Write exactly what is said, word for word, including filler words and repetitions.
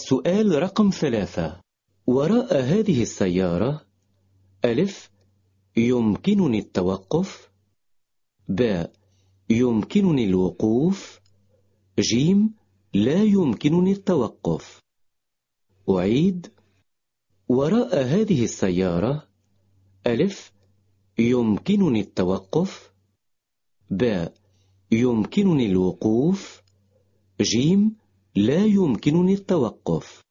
سؤال رقم ثلاثة. وراء هذه السيارة: ألف يمكنني التوقف، ب يمكنني الوقوف، جيم لا يمكنني التوقف. أعيد: وراء هذه السيارة: ألف يمكنني التوقف، ب يمكنني الوقوف، جيم لا يمكنني التوقف.